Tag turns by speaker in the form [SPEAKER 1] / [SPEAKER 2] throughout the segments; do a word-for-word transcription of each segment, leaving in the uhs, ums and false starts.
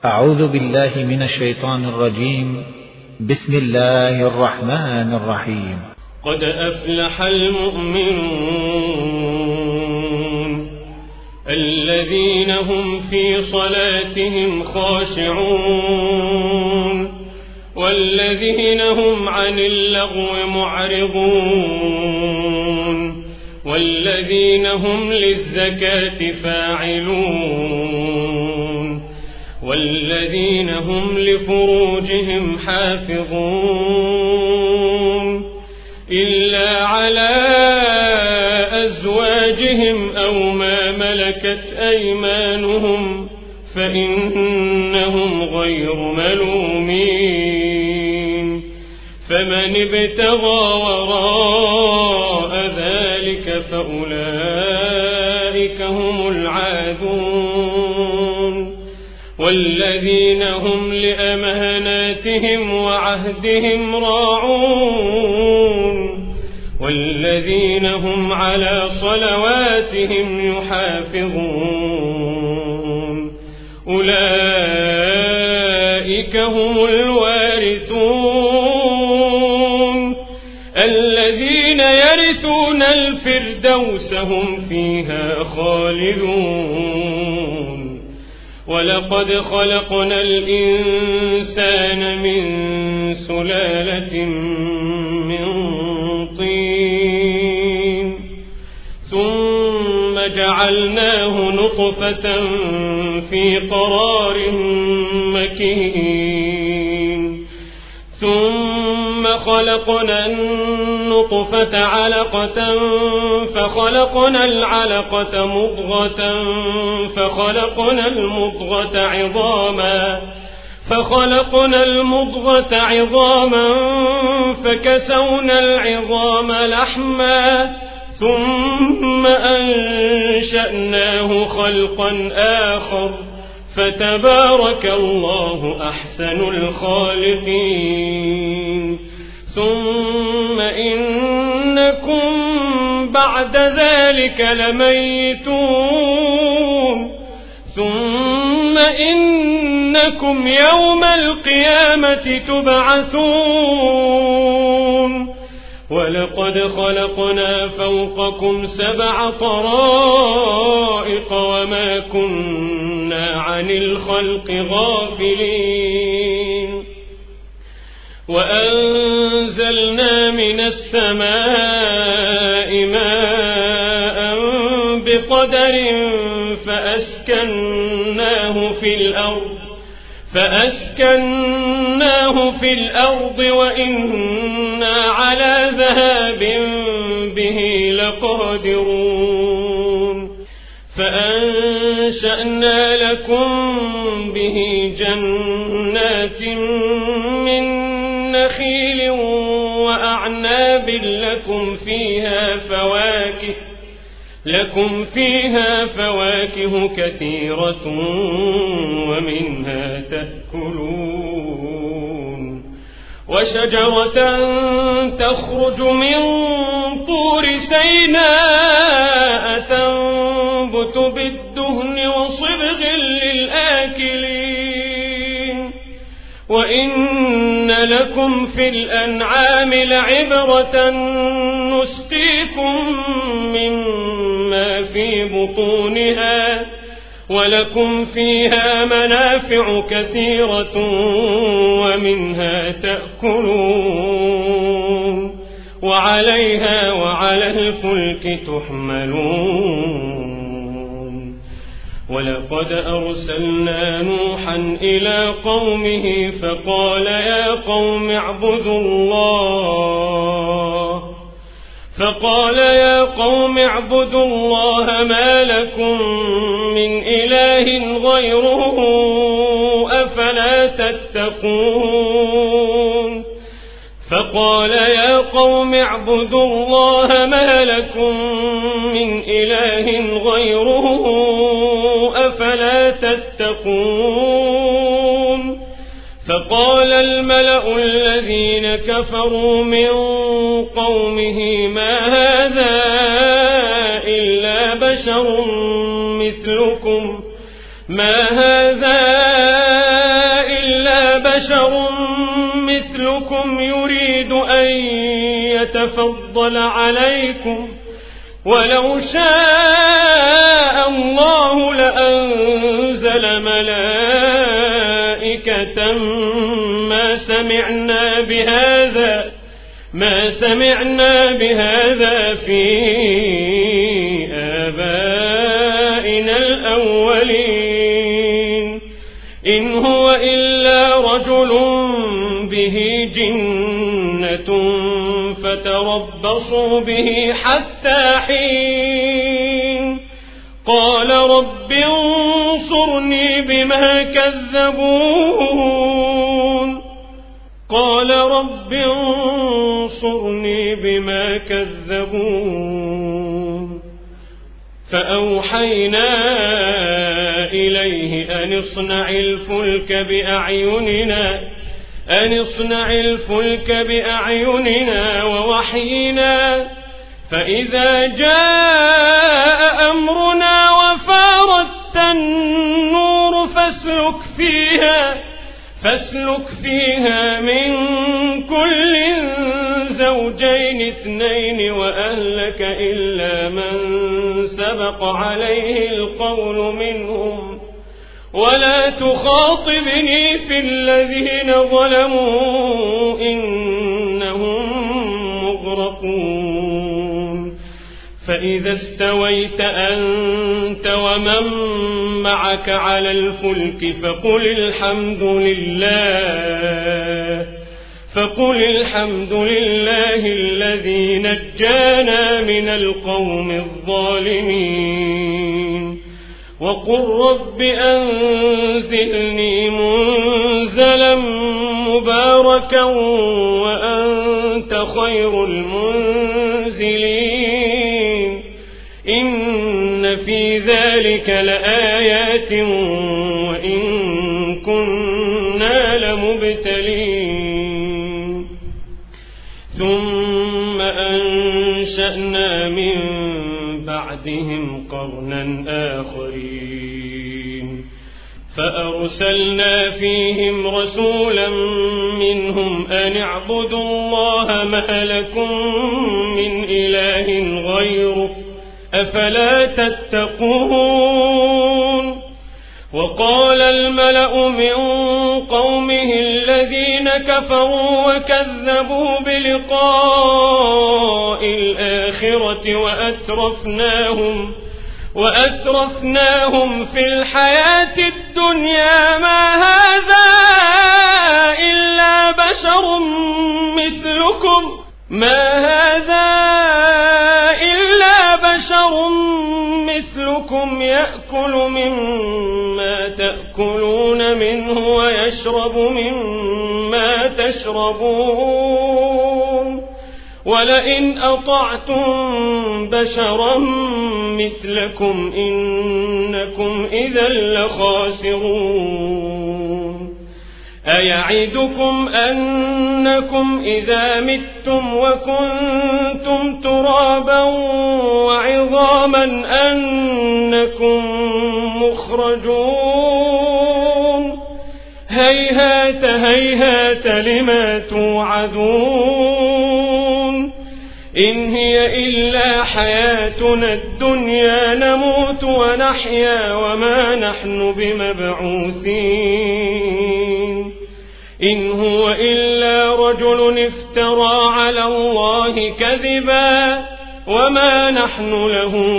[SPEAKER 1] أعوذ بالله من الشيطان الرجيم. بسم الله الرحمن الرحيم.
[SPEAKER 2] قد أفلح المؤمنون الذين هم في صلاتهم خاشعون والذين هم عن اللغو معرضون والذين هم للزكاة فاعلون والذين هم لفروجهم حافظون إلا على أزواجهم أو ما ملكت أيمانهم فإنهم غير ملومين فمن ابتغى وراء ذلك فأولئك هم العادون والذين هم لأماناتهم وعهدهم راعون والذين هم على صلواتهم يحافظون أولئك هم الوارثون الذين يرثون الفردوس هم فيها خالدون ولقد خلقنا الإنسان من سلالة من طين ثم جعلناه نطفة في قرار مكين ثم خلقنا النطفة علقة فخلقنا العلقة مضغة فخلقنا المضغة عظاما فخلقنا المضغة عظاما فكسونا العظام لحما ثم أنشأناه خلقا آخر فتبارك الله أحسن الخالقين ثم إنكم بعد ذلك لميتون ثم إنكم يوم القيامة تبعثون ولقد خلقنا فوقكم سبع طرائق وما كنا عن الخلق غافلين وأنزلنا من السماء ماء بقدر فأسكناه في الأرض فأسكناه في الأرض وإنا على ذهاب به لقادرون فأنشأنا لكم به جنات من نخيل وأعناب لكم فيها فواكه لكم فيها فواكه كثيرة ومنها تأكلون وشجرة تخرج من طور سيناء تنبت بالدهن وصبغ للآكلين وإن لكم في الأنعام لعبرة نسقيكم مما في بطونها ولكم فيها منافع كثيرة ومنها تأكلون وعليها وعلى الفلك تحملون ولقد أرسلنا نوحا إلى قومه فقال يا قوم اعبدوا الله فقال يا قوم اعبدوا الله ما لكم من إله غيره أفلا تتقون فقال يا قوم اعبدوا الله ما لكم من إله غيره أفلا تتقون فقال الملأ الذين كفروا من قومه ما هذا إلا بشر مثلكم ما هذا بشر مثلكم يريد أن يتفضل عليكم ولو شاء الله لأنزل ملائكة ما سمعنا بهذا ما سمعنا بهذا في آبائنا الأولين إن هو إلا رجل به جنة فتربصوا به حتى حين قال رب انصرني بما كذبون قال رب انصرني بما كذبون فأوحينا إليه أن اصنع الفلك بأعيننا أن اصنع الفلك بأعيننا ووحينا فإذا جاء أمرنا وفارت النور فاسلك فيها فاسلك فيها من كل زوجين اثنين وأهلك إلا من سبق عليه القول منهم ولا تخاطبني في الذين ظلموا إنهم مغرقون فإذا استويت أنت ومن معك على الفلك فقل الحمد لله فقل الحمد لله الذي نجانا من القوم الظالمين وقل رب أنزلني منزلا مباركا وأنت خير المنزلين إن في ذلك لآيات وإن كنا لمبتلين ثم أنشأنا من بعدهم قرنا آخرين فأرسلنا فيهم رسولا منهم أن اعبدوا الله ما لكم من إله غيره أفلا تتقون وقال الملأ من قومه الذين كفروا وكذبوا بلقاء الآخرة وأترفناهم وأترفناهم في الحياة الدنيا ما هذا إلا بشر مثلكم ما هذا إلا بشر مثلكم يأكل مما تأكلون منه ويشرب مما تشربون ولئن أطعتم بشرا مثلكم إنكم إذا لخاسرون أيعدكم أنكم إذا متم وكنتم ترابا وعظاما أنكم مخرجون هيهات هيهات لما توعدون إن هي إلا حياتنا الدنيا نموت ونحيا وما نحن بمبعوثين إن هو إلا رجل افترى على الله كذبا وما نحن له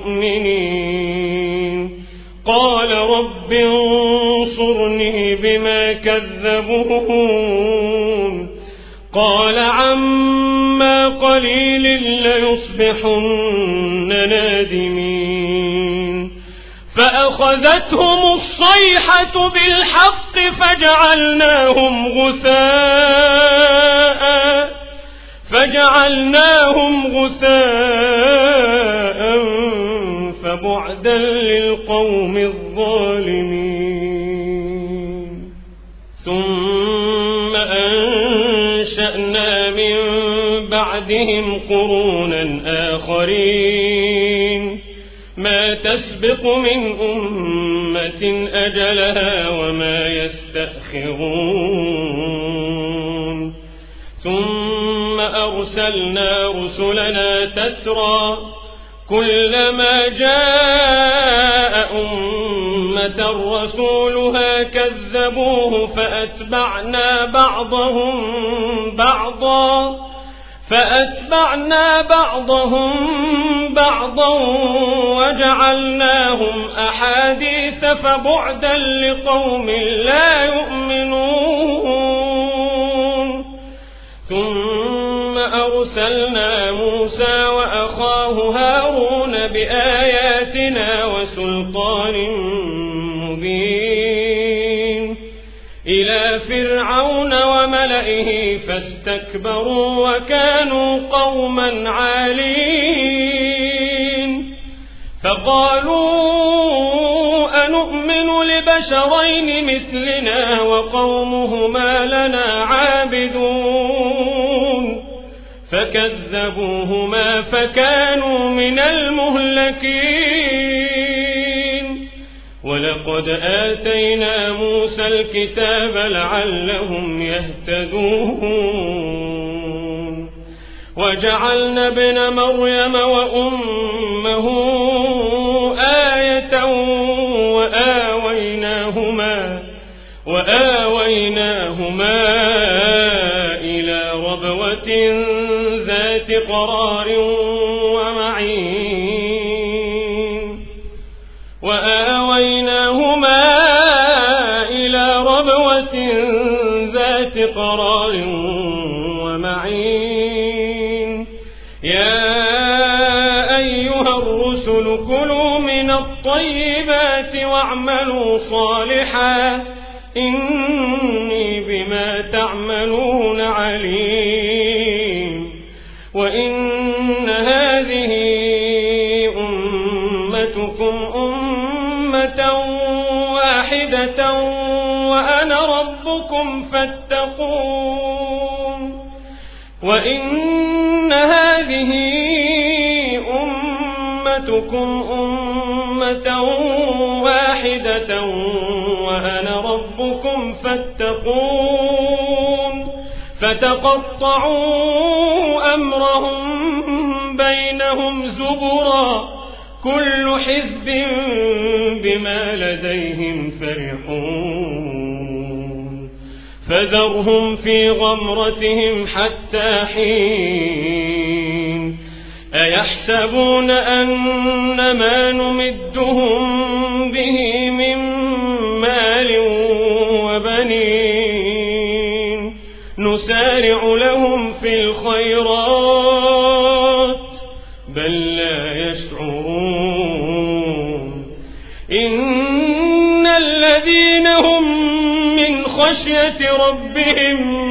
[SPEAKER 2] بمؤمنين قال رب انصرني بما كذبون قال عما قليل ليصبحن نادمين فأخذتهم الصيحة بالحق فجعلناهم غثاء فجعلناهم غثاء فبعدا للقوم الظالمين ثم أنشأنا من بعدهم قرونا آخرين ما تسبق من أمة أجلها وما يستأخرون ثم أرسلنا رسلنا تترى كلما جاء أمة رسولها كذبوه فأتبعنا بعضهم بعضا فأتبعنا بعضهم بعضا وجعلناهم أحاديث فبعدا لقوم لا يؤمنون ثم أرسلنا موسى وأخاه هارون بآياتنا وسلطان مبين إلى فرعون وملئه فاستكبروا وكانوا قوما عالين فقالوا أنؤمن لبشرين مثلنا وقومهما لنا عابدون فكذبوهما فكانوا من المهلكين ولقد آتينا موسى الكتاب لعلهم يهتدون وجعلنا ابن مريم وأمه آية وآويناهما وآويناهما إلى ربوة ذات قرار ومعين وآويناهما إلى ربوة ذات قرار ومعين يا أيها الرسل كلوا من الطيبات واعملوا صالحا إني بما تعملون عليم وإن هذه أمتكم أمة واحدة وأنا ربكم فاتقون وإن هذه أمتكم أمة واحدة وأنا ربكم فاتقون فتقطعوا أمرهم بينهم زبرا كل حزب بما لديهم فرحون فذرهم في غمرتهم حتى حين أيحسبون أن ما نمدهم به من مال وبنين نسارع لهم في الخيرات بل لا يشعرون إن الذين هم من خشية ربهم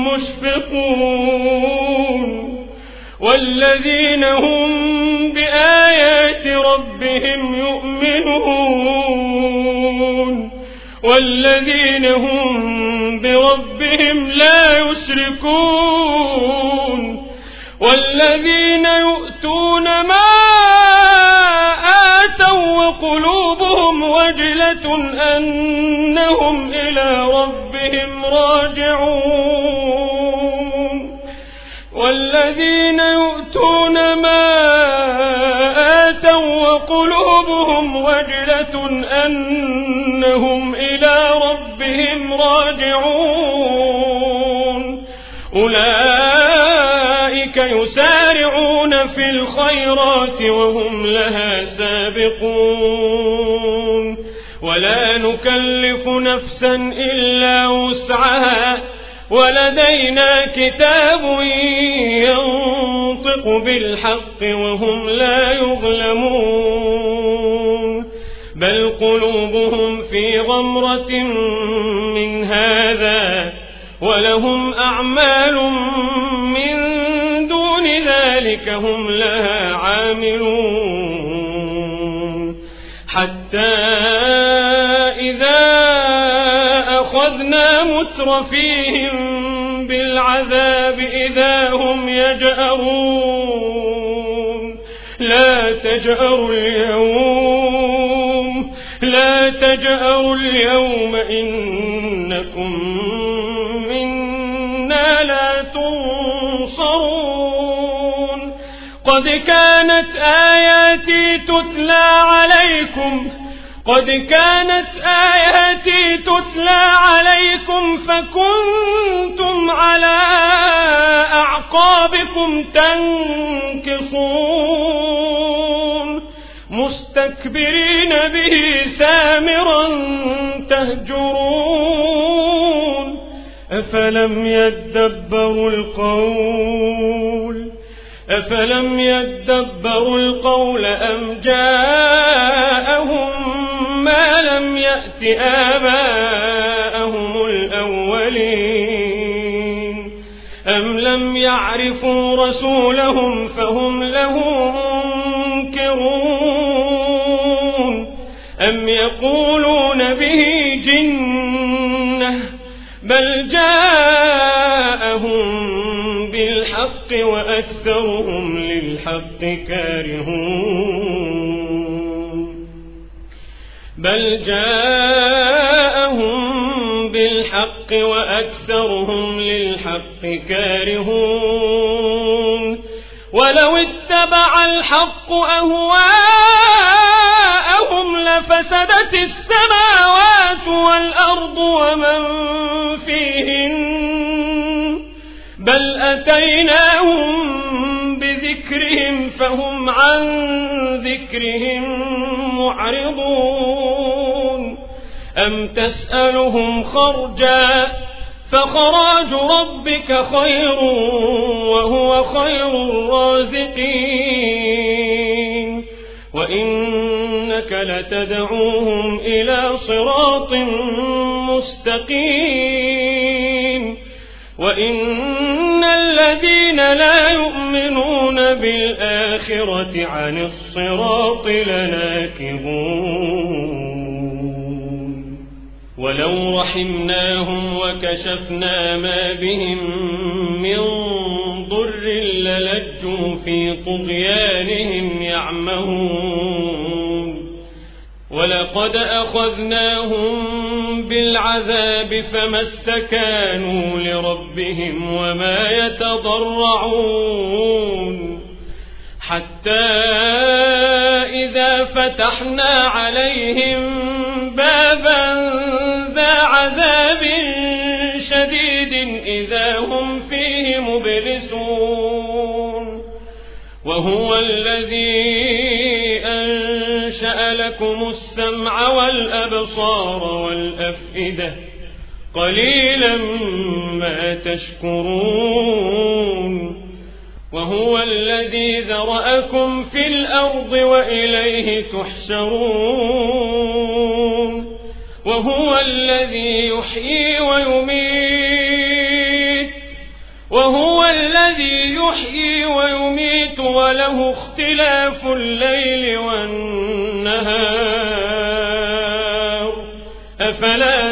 [SPEAKER 2] مشفقون والذين هم بآيات ربهم يؤمنون والذين هم بربهم لا يشركون والذين يؤتون ما آتوا وقلوبهم وجلة أنهم إلى ربهم راجعون والذين يؤتون ما آتوا وقلوبهم وجلة أنهم إلى ربهم راجعون أولئك يسارعون في الخيرات وهم لها سابقون ولا نكلف نفسا إلا وسعها ولدينا كتاب ينطق بالحق وهم لا يظلمون بل قلوبهم في غمرة من هذا ولهم أعمال من دون ذلك هم لها عاملون حتى إذا أخذنا مترفيهم بالعذاب إذا هم يجأرون لا تجأروا اليوم لا تجأروا اليوم إنكم منا لا تنصرون قد كانت آياتي تتلى عليكم قد كانت آياتي تتلى عليكم فكنتم على أعقابكم تنكصون مستكبرين به سامرا تهجرون أفلم يدبروا القول أفلم يدبروا القول أم جاءهم ما لم يأت آباءهم الأولين أم لم يعرفوا رسولهم فهم له منكرون أم يقولون به جنة بل جاءهم بالحق وأكثرهم للحق كارهون بل جاءهم بالحق وأكثرهم للحق كارهون ولو اتبع الحق أهواءهم لفسدت السماوات والأرض ومن فيهن بل أتيناهم بذكرهم فهم عن ذكرهم معرضون أم تسألهم خرجا فخراج ربك خير وهو خير الرازقين وإنك لتدعوهم إلى صراط مستقيم وإن الذين لا يؤمنون بالآخرة عن الصراط لناكبون ولو رحمناهم وكشفنا ما بهم من ضر للجوا في طغيانهم يعمهون ولقد أخذناهم بالعذاب فما استكانوا لربهم وما يتضرعون حتى إذا فتحنا عليهم بابا ذا عذاب شديد إذا هم فيه مبلسون وهو الذي أنشأ لكم السمع والأبصار والأفئدة قليلا ما تشكرون وهو الذي ذرأكم في الأرض وإليه تحشرون وهو الذي يحيي ويميت وهو الذي يحيي ويميت وله اختلاف الليل والنهار أفلا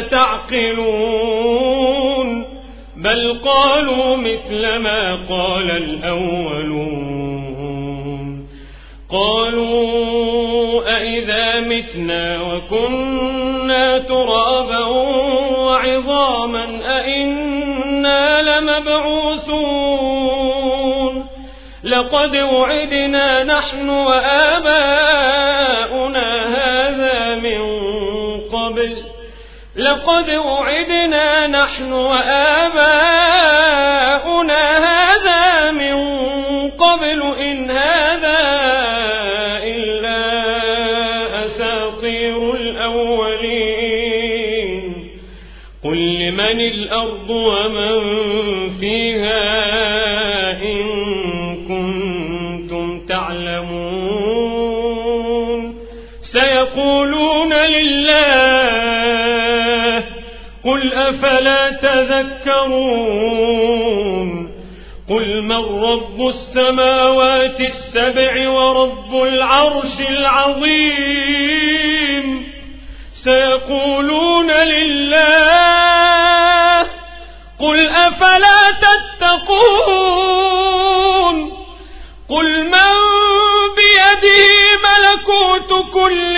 [SPEAKER 2] تعقلون بل قالوا مثل ما قال الأولون قالوا أئذا متنا وكنا ترابا وعظاما أئنا لمبعوثون لقد وعدنا نحن وآباؤنا هذا من قبل لقد وعدنا نحن وآباؤنا هذا من قبل إن هذا إلا أساطير الأولين قل لمن الأرض ومن فيها إن كنتم تعلمون سيقولون لله قل أفلا تذكرون قل من رب السماوات السبع ورب العرش العظيم سيقولون لله قل أفلا تتقون قل من بيده ملكوت كل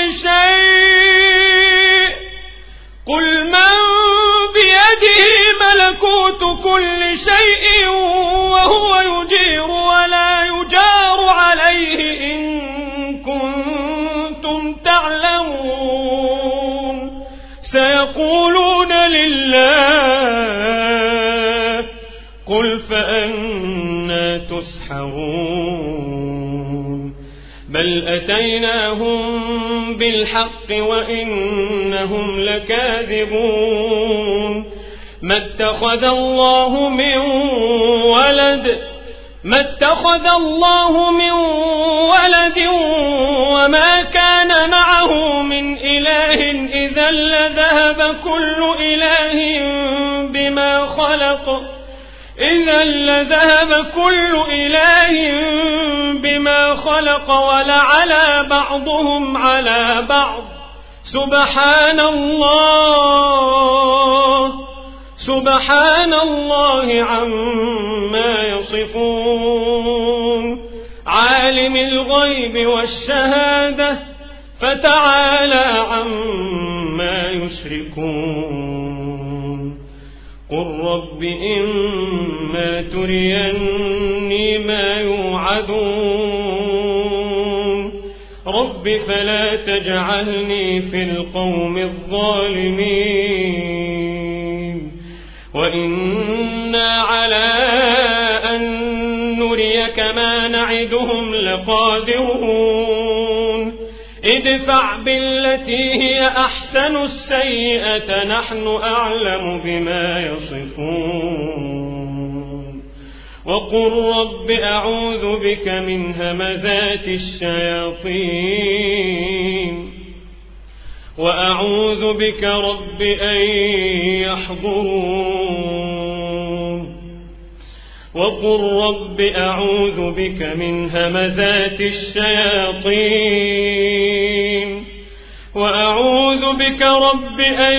[SPEAKER 2] شيء قل من بيده ملكوت كل شيء وهو يجير ولا يجار عليه إن كنتم تعلمون سيقولون لله قل فأنى تسحرون بل أتيناهم بالحق وإنهم لكاذبون ما اتخذ الله من ولد ما اتخذ الله من ولد وما كان معه من إله إذا لذهب كل إله بما خلق إذا لذهب كل إله بما خلق ولعلى بعضهم على بعض سبحان الله سبحان الله عما يصفون عالم الغيب والشهادة فتعالى عما يشركون قل رب إما تريني ما يوعدون رب فلا تجعلني في القوم الظالمين وإنا على أن نريك ما نعدهم لقادرون ادفع بالتي هي أحسن السيئة نحن أعلم بما يصفون وقل رب أعوذ بك من همزات الشياطين وأعوذ بك رب أن يحضرون وقل رب أعوذ بك من همزات الشياطين وأعوذ بك رب أن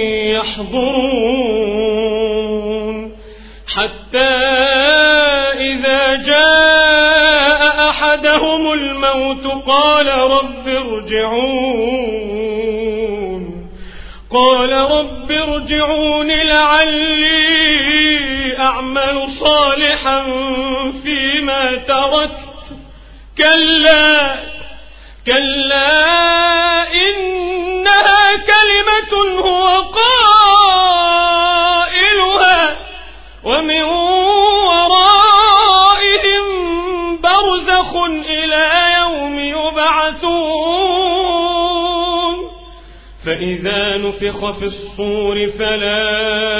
[SPEAKER 2] يحضرون حتى إذا جاء أحدهم الموت قال رب ارجعون قال رب ارجعون لعلي أعمل صالحا فيما تركت كلا كلا إنها كلمة هو قائلها ومن ورائهم برزخ إلى يوم يبعثون فإذا نفخ في الصور فلا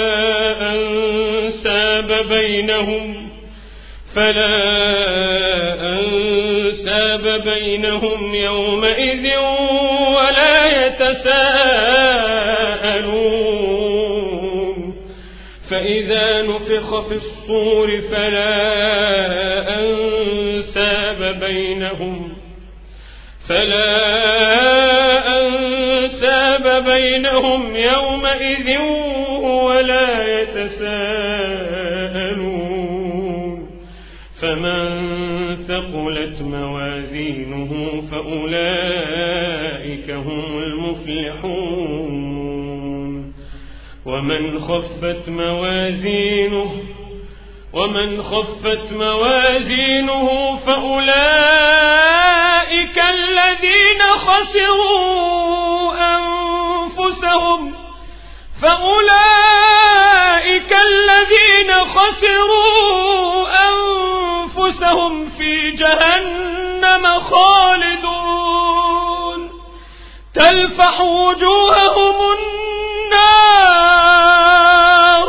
[SPEAKER 2] أنساب بينهم فلا أنساب بينهم يومئذ ولا يتساءلون فإذا نفخ في الصور فلا أنساب بينهم فلا أنساب بينهم يومئذ ولا يتساءلون فمن ثقلت موازينه فأولئك هم المفلحون ومن خفت موازينه ومن خفت موازينه فأولئك الذين خسروا أنفسهم فأولئك الذين خسروا أنفسهم في جهنم خالدون تلفح وجوههم النار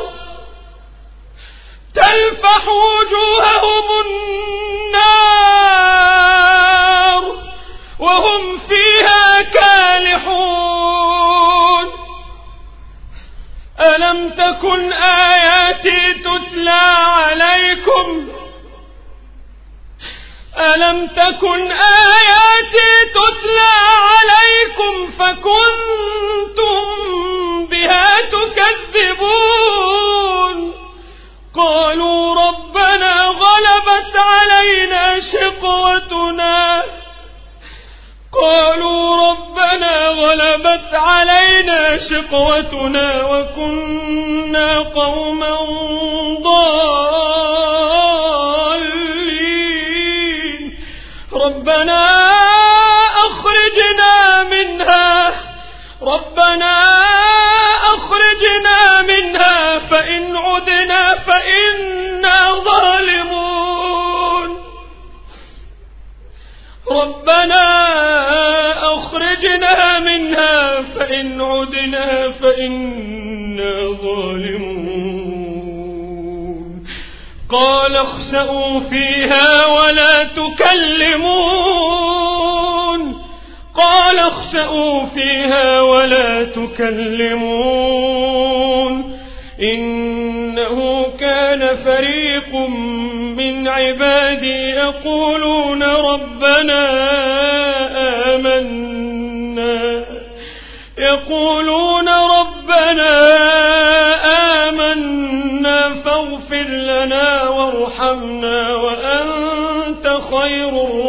[SPEAKER 2] تلفح وجوههم النار وهم فيها كالحون ألم تكن آياتي تتلى عليكم ألم تكن آياتي تتلى عليكم فكنتم بها تكذبون قالوا ربنا غلبت علينا شقوتنا قالوا ربنا غلبت علينا شقوتنا وكنا قوما ضالين إنا ظالمون قال اخسئوا فيها ولا تكلمون قال اخسئوا فيها ولا تكلمون إنه كان فريق من عبادي يقولون ربنا آمنا يقولون ربنا آمنا فاغفر لنا وارحمنا وأنت خير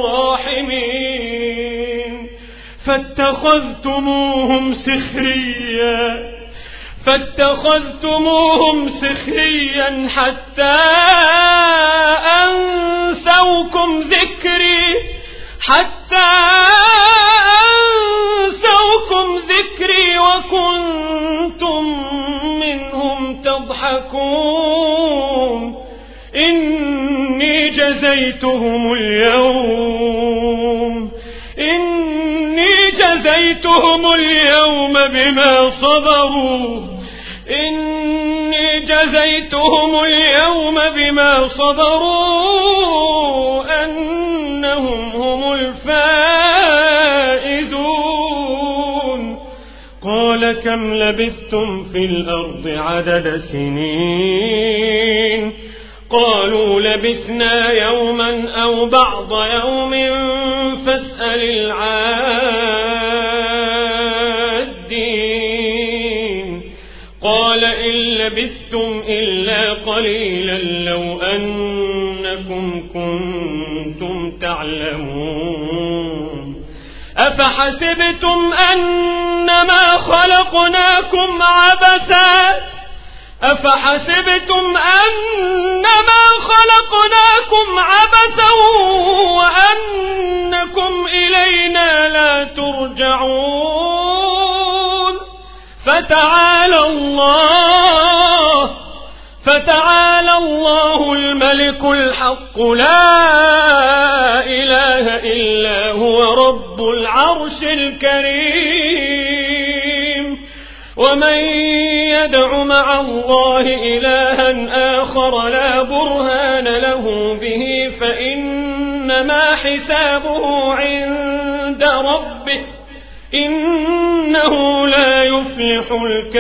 [SPEAKER 2] الراحمين فاتخذتموهم سخريا فاتخذتموهم سخريا حتى أنسوكم ذكري حتى أنسوكم ذكري وكنتم منهم تضحكون إني جزيتهم اليوم إني جزيتهم اليوم بما صبروا إني جزيتهم اليوم بما صبروا أنهم هم الفائزون قال كم لبثتم في الأرض عدد سنين قالوا لبثنا يوما أو بعض يوم فاسأل العادين قال إن لبثتم إلا قليلا لو أنكم كنتم تعلمون أفحسبتم أنما خلقناكم عبثا أفحسبتم أنما خلقناكم عبثا وأنكم إلينا لا ترجعون فتعالى الله فتعالى الله الملك الحق لا إله إلا هو رب العرش الكريم ومن يدع مع الله إلها آخر لا برهان له به فإنما حسابه عند ربه إنه لا يفلح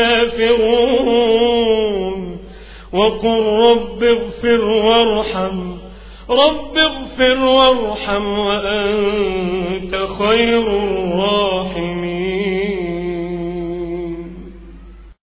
[SPEAKER 2] الكافرون وقل رب اغفر وارحم رب اغفر وارحم وأنت خير الراحمين